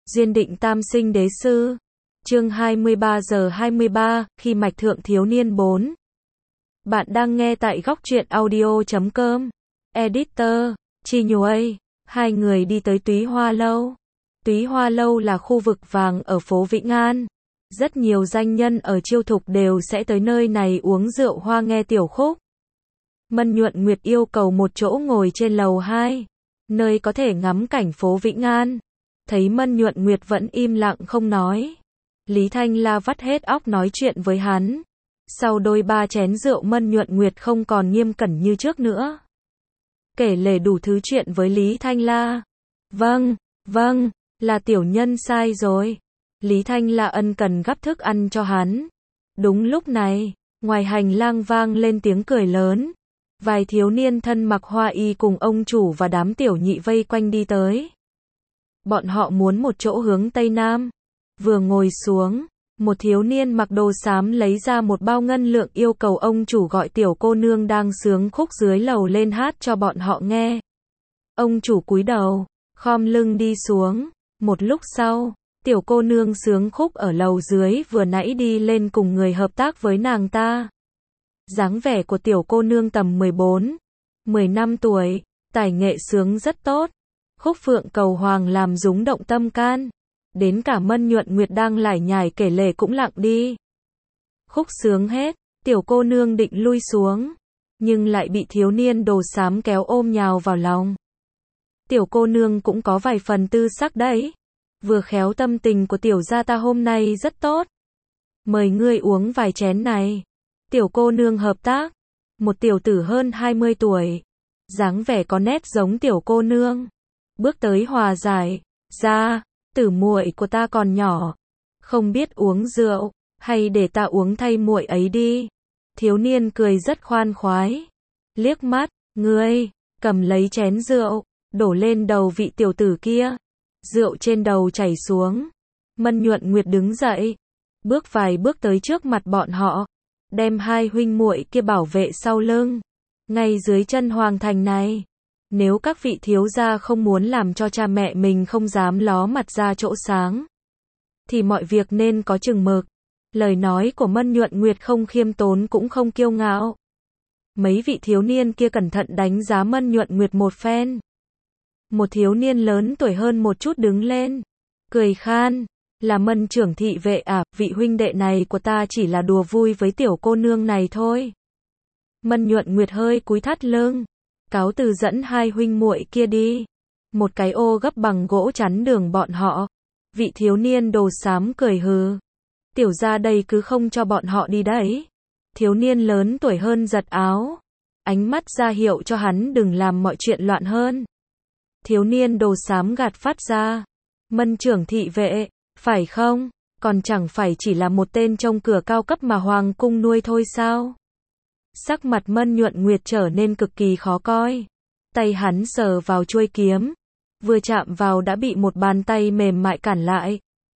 Duyên định tam sinh đế sư. Chương 23 giờ 23, khi mạch thượng thiếu niên 4. Bạn đang nghe tại góc truyện audio.com. Editor, Chi Nhuây. Hai người đi tới Túy Hoa Lâu. Túy Hoa Lâu là khu vực vàng ở phố Vĩnh An. Rất nhiều danh nhân ở Chiêu Thục đều sẽ tới nơi này uống rượu hoa nghe tiểu khúc. Mân Nhuận Nguyệt yêu cầu một chỗ ngồi trên lầu 2, nơi có thể ngắm cảnh phố Vĩnh An. Thấy Mân Nhuận Nguyệt vẫn im lặng không nói, Lý Thanh La vắt hết óc nói chuyện với hắn. Sau đôi ba chén rượu Mân Nhuận Nguyệt không còn nghiêm cẩn như trước nữa, kể lể đủ thứ chuyện với Lý Thanh La. Vâng, là tiểu nhân sai rồi. Lý Thanh La ân cần gắp thức ăn cho hắn. Đúng lúc này, ngoài hành lang vang lên tiếng cười lớn. Vài thiếu niên thân mặc hoa y cùng ông chủ và đám tiểu nhị vây quanh đi tới. Bọn họ muốn một chỗ hướng Tây Nam. Vừa ngồi xuống, một thiếu niên mặc đồ xám lấy ra một bao ngân lượng yêu cầu ông chủ gọi tiểu cô nương đang sướng khúc dưới lầu lên hát cho bọn họ nghe. Ông chủ cúi đầu, khom lưng đi xuống. Một lúc sau, tiểu cô nương sướng khúc ở lầu dưới vừa nãy đi lên cùng người hợp tác với nàng ta. Dáng vẻ của tiểu cô nương tầm 14-15 tuổi, tài nghệ sướng rất tốt. Khúc Phượng Cầu Hoàng làm rúng động tâm can. Đến cả Mân Nhuận Nguyệt đang lải nhải kể lể cũng lặng đi. Khúc sướng hết, tiểu cô nương định lui xuống, nhưng lại bị thiếu niên đồ xám kéo ôm nhào vào lòng. Tiểu cô nương cũng có vài phần tư sắc đấy. Vừa khéo tâm tình của tiểu gia ta hôm nay rất tốt. Mời ngươi uống vài chén này. Tiểu cô nương hợp tác. Một tiểu tử hơn 20 tuổi. Dáng vẻ có nét giống tiểu cô nương. Bước tới hòa giải. Ra, tử muội của ta còn nhỏ, không biết uống rượu, hay để ta uống thay muội ấy đi. Thiếu niên cười rất khoan khoái. Liếc mắt, ngươi, cầm lấy chén rượu, đổ lên đầu vị tiểu tử kia. Rượu trên đầu chảy xuống. Mân Nhuận Nguyệt đứng dậy, bước vài bước tới trước mặt bọn họ, đem hai huynh muội kia bảo vệ sau lưng. Ngay dưới chân hoàng thành này, nếu các vị thiếu gia không muốn làm cho cha mẹ mình không dám ló mặt ra chỗ sáng, thì mọi việc nên có chừng mực. Lời nói của Mân Nhuận Nguyệt không khiêm tốn cũng không kiêu ngạo. Mấy vị thiếu niên kia cẩn thận đánh giá Mân Nhuận Nguyệt một phen. Một thiếu niên lớn tuổi hơn một chút đứng lên, cười khan, là Mân trưởng thị vệ à, vị huynh đệ này của ta chỉ là đùa vui với tiểu cô nương này thôi. Mân Nhuận Nguyệt hơi cúi thắt lưng, cáo từ dẫn hai huynh muội kia đi. Một cái ô gấp bằng gỗ chắn đường bọn họ. Vị thiếu niên đồ xám cười hừ. Tiểu gia đây cứ không cho bọn họ đi đấy. Thiếu niên lớn tuổi hơn giật áo, ánh mắt ra hiệu cho hắn đừng làm mọi chuyện loạn hơn. Thiếu niên đồ xám gạt phát ra. Mân trưởng thị vệ, phải không? Còn chẳng phải chỉ là một tên trông cửa cao cấp mà hoàng cung nuôi thôi sao? Sắc mặt Mân Nhuận Nguyệt trở nên cực kỳ khó coi. Tay hắn sờ vào chuôi kiếm, vừa chạm vào đã bị một bàn tay mềm mại cản lại.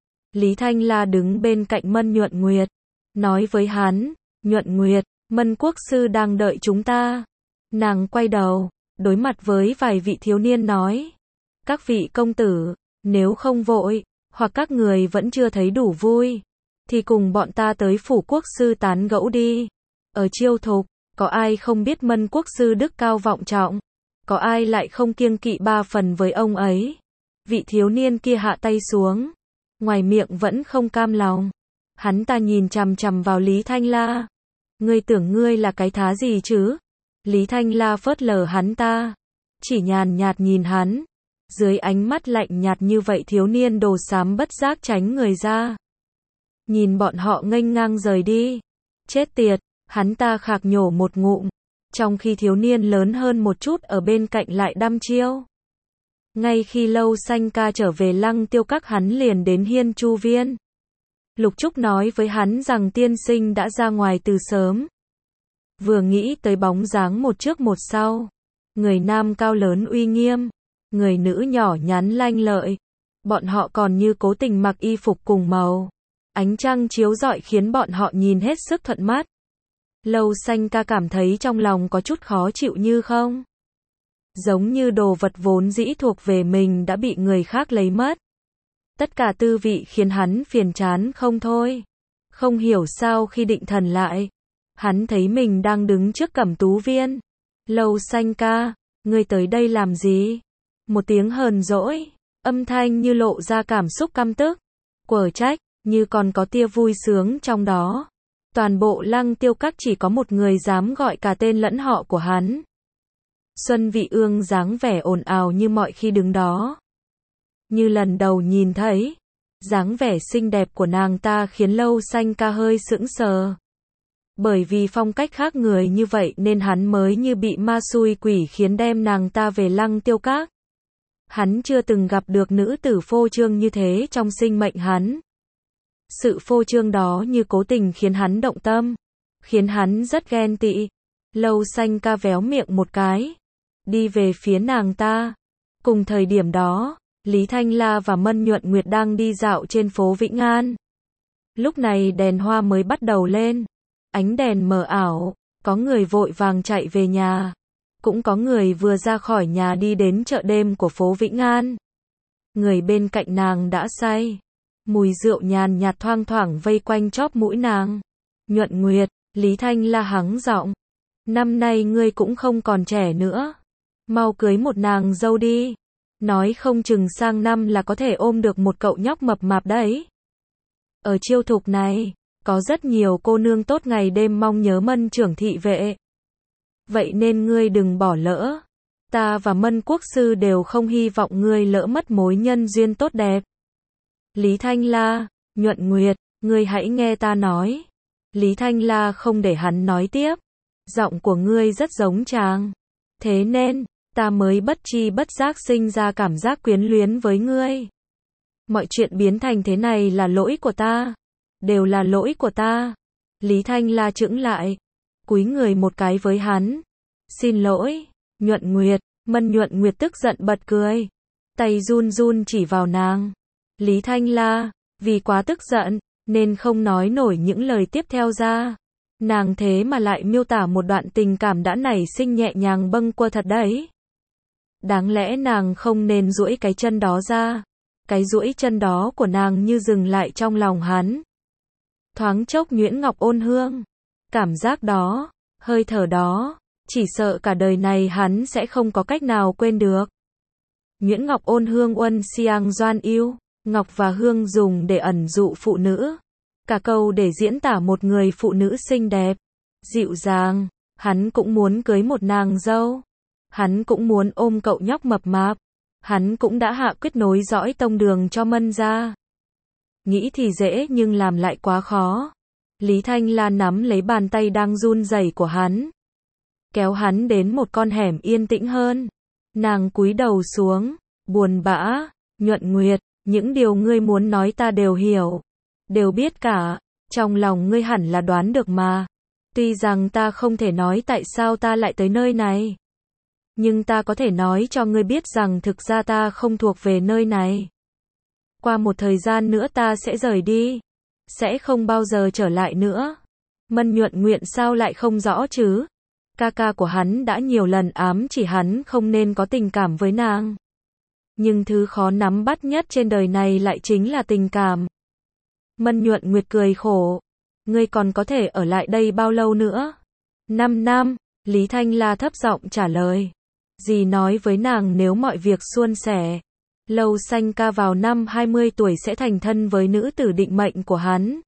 Lý Thanh La đứng bên cạnh Mân Nhuận Nguyệt, nói với hắn, Nhuận Nguyệt, Mân quốc sư đang đợi chúng ta. Nàng quay đầu, đối mặt với vài vị thiếu niên nói, các vị công tử, nếu không vội, hoặc các người vẫn chưa thấy đủ vui, thì cùng bọn ta tới phủ quốc sư tán gẫu đi. Ở Chiêu Thục, có ai không biết Mân quốc sư đức cao vọng trọng, có ai lại không kiêng kỵ ba phần với ông ấy. Vị thiếu niên kia hạ tay xuống, ngoài miệng vẫn không cam lòng. Hắn ta nhìn chằm chằm vào Lý Thanh La. Ngươi tưởng ngươi là cái thá gì chứ? Lý Thanh La phớt lờ hắn ta, chỉ nhàn nhạt nhìn hắn. Dưới ánh mắt lạnh nhạt như vậy thiếu niên đồ xám bất giác tránh người ra. Nhìn bọn họ nghênh ngang rời đi. Chết tiệt, hắn ta khạc nhổ một ngụm. Trong khi thiếu niên lớn hơn một chút ở bên cạnh lại đăm chiêu. Ngay khi Lâu Xanh Ca trở về Lăng Tiêu Các hắn liền đến Hiên Chu Viên. Lục Trúc nói với hắn rằng tiên sinh đã ra ngoài từ sớm. Vừa nghĩ tới bóng dáng một trước một sau. Người nam cao lớn uy nghiêm, người nữ nhỏ nhắn lanh lợi. Bọn họ còn như cố tình mặc y phục cùng màu. Ánh trăng chiếu rọi khiến bọn họ nhìn hết sức thuận mắt. Lâu Xanh Ca cảm thấy trong lòng có chút khó chịu như không. Giống như đồ vật vốn dĩ thuộc về mình đã bị người khác lấy mất. Tất cả tư vị khiến hắn phiền chán không thôi. Không hiểu sao khi định thần lại, hắn thấy mình đang đứng trước Cẩm Tú Viên. Lâu Xanh ca, ngươi tới đây làm gì? Một tiếng hờn dỗi, âm thanh như lộ ra cảm xúc căm tức, quở trách, như còn có tia vui sướng trong đó. Toàn bộ Lăng Tiêu Các chỉ có một người dám gọi cả tên lẫn họ của hắn. Xuân Vị Ương dáng vẻ ồn ào như mọi khi đứng đó. Như lần đầu nhìn thấy, dáng vẻ xinh đẹp của nàng ta khiến Lâu Xanh ca hơi sững sờ. Bởi vì phong cách khác người như vậy nên hắn mới như bị ma xui quỷ khiến đem nàng ta về Lăng Tiêu Các. Hắn chưa từng gặp được nữ tử phô trương như thế trong sinh mệnh hắn. Sự phô trương đó như cố tình khiến hắn động tâm, khiến hắn rất ghen tị. Lâu Xanh ca véo miệng một cái, đi về phía nàng ta. Cùng thời điểm đó, Lý Thanh La và Mân Nhuận Nguyệt đang đi dạo trên phố Vĩnh An. Lúc này đèn hoa mới bắt đầu lên, ánh đèn mờ ảo, có người vội vàng chạy về nhà, cũng có người vừa ra khỏi nhà đi đến chợ đêm của phố Vĩnh An. Người bên cạnh nàng đã say, mùi rượu nhàn nhạt thoang thoảng vây quanh chóp mũi nàng. Nhuận Nguyệt, Lý Thanh La hắng giọng, năm nay ngươi cũng không còn trẻ nữa, mau cưới một nàng dâu đi, nói không chừng sang năm là có thể ôm được một cậu nhóc mập mạp đấy. Ở Chiêu Thục này, có rất nhiều cô nương tốt ngày đêm mong nhớ Mân trưởng thị vệ. Vậy nên ngươi đừng bỏ lỡ. Ta và Mân quốc sư đều không hy vọng ngươi lỡ mất mối nhân duyên tốt đẹp. Lý Thanh La, Nhuận Nguyệt, ngươi hãy nghe ta nói. Lý Thanh La không để hắn nói tiếp. Giọng của ngươi rất giống chàng. Thế nên, ta mới bất tri bất giác sinh ra cảm giác quyến luyến với ngươi. Mọi chuyện biến thành thế này là lỗi của ta. Đều là lỗi của ta. Lý Thanh La chững lại, cúi người một cái với hắn. Xin lỗi, Nhuận Nguyệt. Mân Nhuận Nguyệt tức giận bật cười, tay run run chỉ vào nàng. Lý Thanh La, vì quá tức giận, nên không nói nổi những lời tiếp theo ra. Nàng thế mà lại miêu tả một đoạn tình cảm đã nảy sinh nhẹ nhàng bâng quơ thật đấy. Đáng lẽ nàng không nên duỗi cái chân đó ra. Cái duỗi chân đó của nàng như dừng lại trong lòng hắn. Thoáng chốc nhuyễn ngọc ôn hương. Cảm giác đó, hơi thở đó, chỉ sợ cả đời này hắn sẽ không có cách nào quên được. Nhuyễn ngọc ôn hương uân xiang doan yêu, ngọc và hương dùng để ẩn dụ phụ nữ. Cả câu để diễn tả một người phụ nữ xinh đẹp, dịu dàng. Hắn cũng muốn cưới một nàng dâu. Hắn cũng muốn ôm cậu nhóc mập mạp. Hắn cũng đã hạ quyết nối dõi tông đường cho Mân gia. Nghĩ thì dễ nhưng làm lại quá khó. Lý Thanh Lan nắm lấy bàn tay đang run rẩy của hắn, kéo hắn đến một con hẻm yên tĩnh hơn. Nàng cúi đầu xuống, buồn bã, Nhuận Nguyệt, những điều ngươi muốn nói ta đều hiểu, đều biết cả, trong lòng ngươi hẳn là đoán được mà. Tuy rằng ta không thể nói tại sao ta lại tới nơi này, nhưng ta có thể nói cho ngươi biết rằng thực ra ta không thuộc về nơi này. Qua một thời gian nữa ta sẽ rời đi, sẽ không bao giờ trở lại nữa. Mân Nhuận Nguyện sao lại không rõ chứ? Ca ca của hắn đã nhiều lần ám chỉ hắn không nên có tình cảm với nàng. Nhưng thứ khó nắm bắt nhất trên đời này lại chính là tình cảm. Mân Nhuận Nguyệt cười khổ. Ngươi còn có thể ở lại đây bao lâu nữa? 5 năm, Lý Thanh La thấp giọng trả lời. Dì nói với nàng nếu mọi việc suôn sẻ, Lâu Xanh ca vào năm 20 tuổi sẽ thành thân với nữ tử định mệnh của hắn.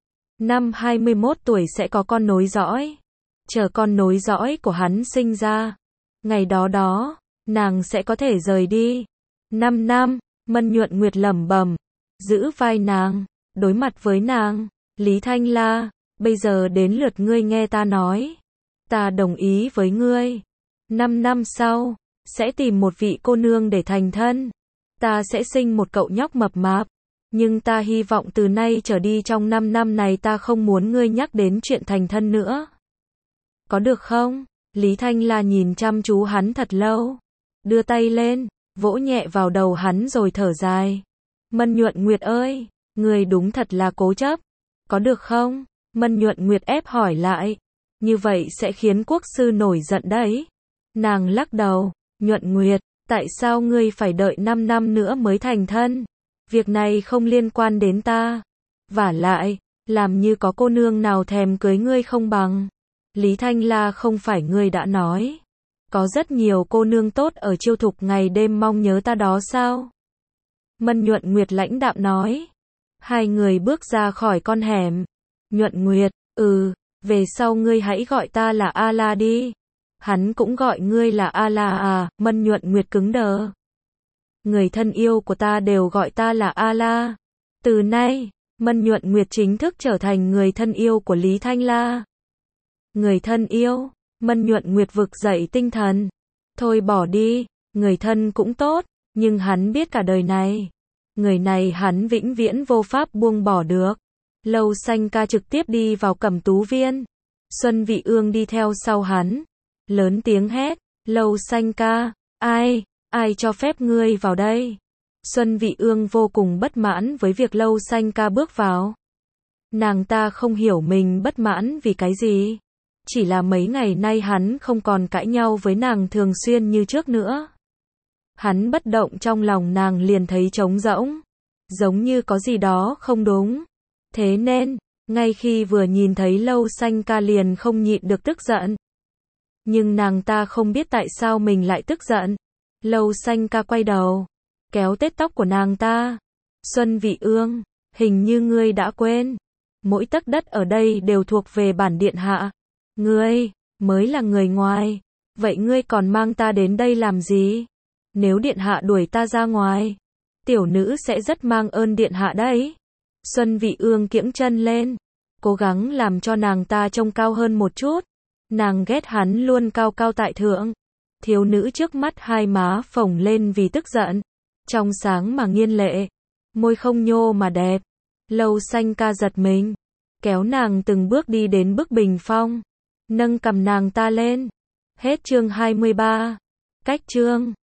Năm 21 tuổi sẽ có con nối dõi. Chờ con nối dõi của hắn sinh ra, ngày đó, nàng sẽ có thể rời đi. 5 năm, Mân Nhuận Nguyệt lẩm bẩm, giữ vai nàng, đối mặt với nàng. Lý Thanh La, bây giờ đến lượt ngươi nghe ta nói. Ta đồng ý với ngươi. 5 năm sau, sẽ tìm một vị cô nương để thành thân. Ta sẽ sinh một cậu nhóc mập mạp. Nhưng ta hy vọng từ nay trở đi trong 5 năm này ta không muốn ngươi nhắc đến chuyện thành thân nữa. Có được không? Lý Thanh La nhìn chăm chú hắn thật lâu. Đưa tay lên, vỗ nhẹ vào đầu hắn rồi thở dài. Mân Nhuận Nguyệt ơi, ngươi đúng thật là cố chấp. Có được không? Mân Nhuận Nguyệt ép hỏi lại. Như vậy sẽ khiến quốc sư nổi giận đấy. Nàng lắc đầu. Nhuận Nguyệt, tại sao ngươi phải đợi 5 năm nữa mới thành thân? Việc này không liên quan đến ta. Vả lại, làm như có cô nương nào thèm cưới ngươi không bằng. Lý Thanh La không phải ngươi đã nói. Có rất nhiều cô nương tốt ở Chiêu Thục ngày đêm mong nhớ ta đó sao? Mân Nhuận Nguyệt lãnh đạm nói. Hai người bước ra khỏi con hẻm. Nhuận Nguyệt, về sau ngươi hãy gọi ta là A-la đi. Hắn cũng gọi ngươi là A-la à, Mân Nhuận Nguyệt cứng đờ. Người thân yêu của ta đều gọi ta là A-la. Từ nay, Mân Nhuận Nguyệt chính thức trở thành người thân yêu của Lý Thanh La. Người thân yêu, Mân Nhuận Nguyệt vực dậy tinh thần. Thôi bỏ đi, người thân cũng tốt, nhưng hắn biết cả đời này. Người này hắn vĩnh viễn vô pháp buông bỏ được. Lâu Xanh Ca trực tiếp đi vào Cẩm Tú Viên. Xuân Vị Ương đi theo sau hắn. Lớn tiếng hét, Lâu Xanh Ca, ai cho phép ngươi vào đây? Xuân Vị Ương vô cùng bất mãn với việc Lâu Xanh Ca bước vào. Nàng ta không hiểu mình bất mãn vì cái gì. Chỉ là mấy ngày nay hắn không còn cãi nhau với nàng thường xuyên như trước nữa. Hắn bất động trong lòng nàng liền thấy trống rỗng. Giống như có gì đó không đúng. Thế nên, ngay khi vừa nhìn thấy Lâu Xanh Ca liền không nhịn được tức giận. Nhưng nàng ta không biết tại sao mình lại tức giận. Lâu Xanh Ca quay đầu, kéo tết tóc của nàng ta. Xuân Vị Ương, hình như ngươi đã quên. Mỗi tấc đất ở đây đều thuộc về bản điện hạ. Ngươi, mới là người ngoài. Vậy ngươi còn mang ta đến đây làm gì? Nếu điện hạ đuổi ta ra ngoài, tiểu nữ sẽ rất mang ơn điện hạ đấy. Xuân Vị Ương kiễng chân lên, cố gắng làm cho nàng ta trông cao hơn một chút. Nàng ghét hắn luôn cao cao tại thượng. Thiếu nữ trước mắt hai má phồng lên vì tức giận. Trong sáng mà nghiên lệ. Môi không nhô mà đẹp. Lâu Xanh Ca giật mình. Kéo nàng từng bước đi đến bức bình phong. Nâng cầm nàng ta lên. Hết chương 23. Cách chương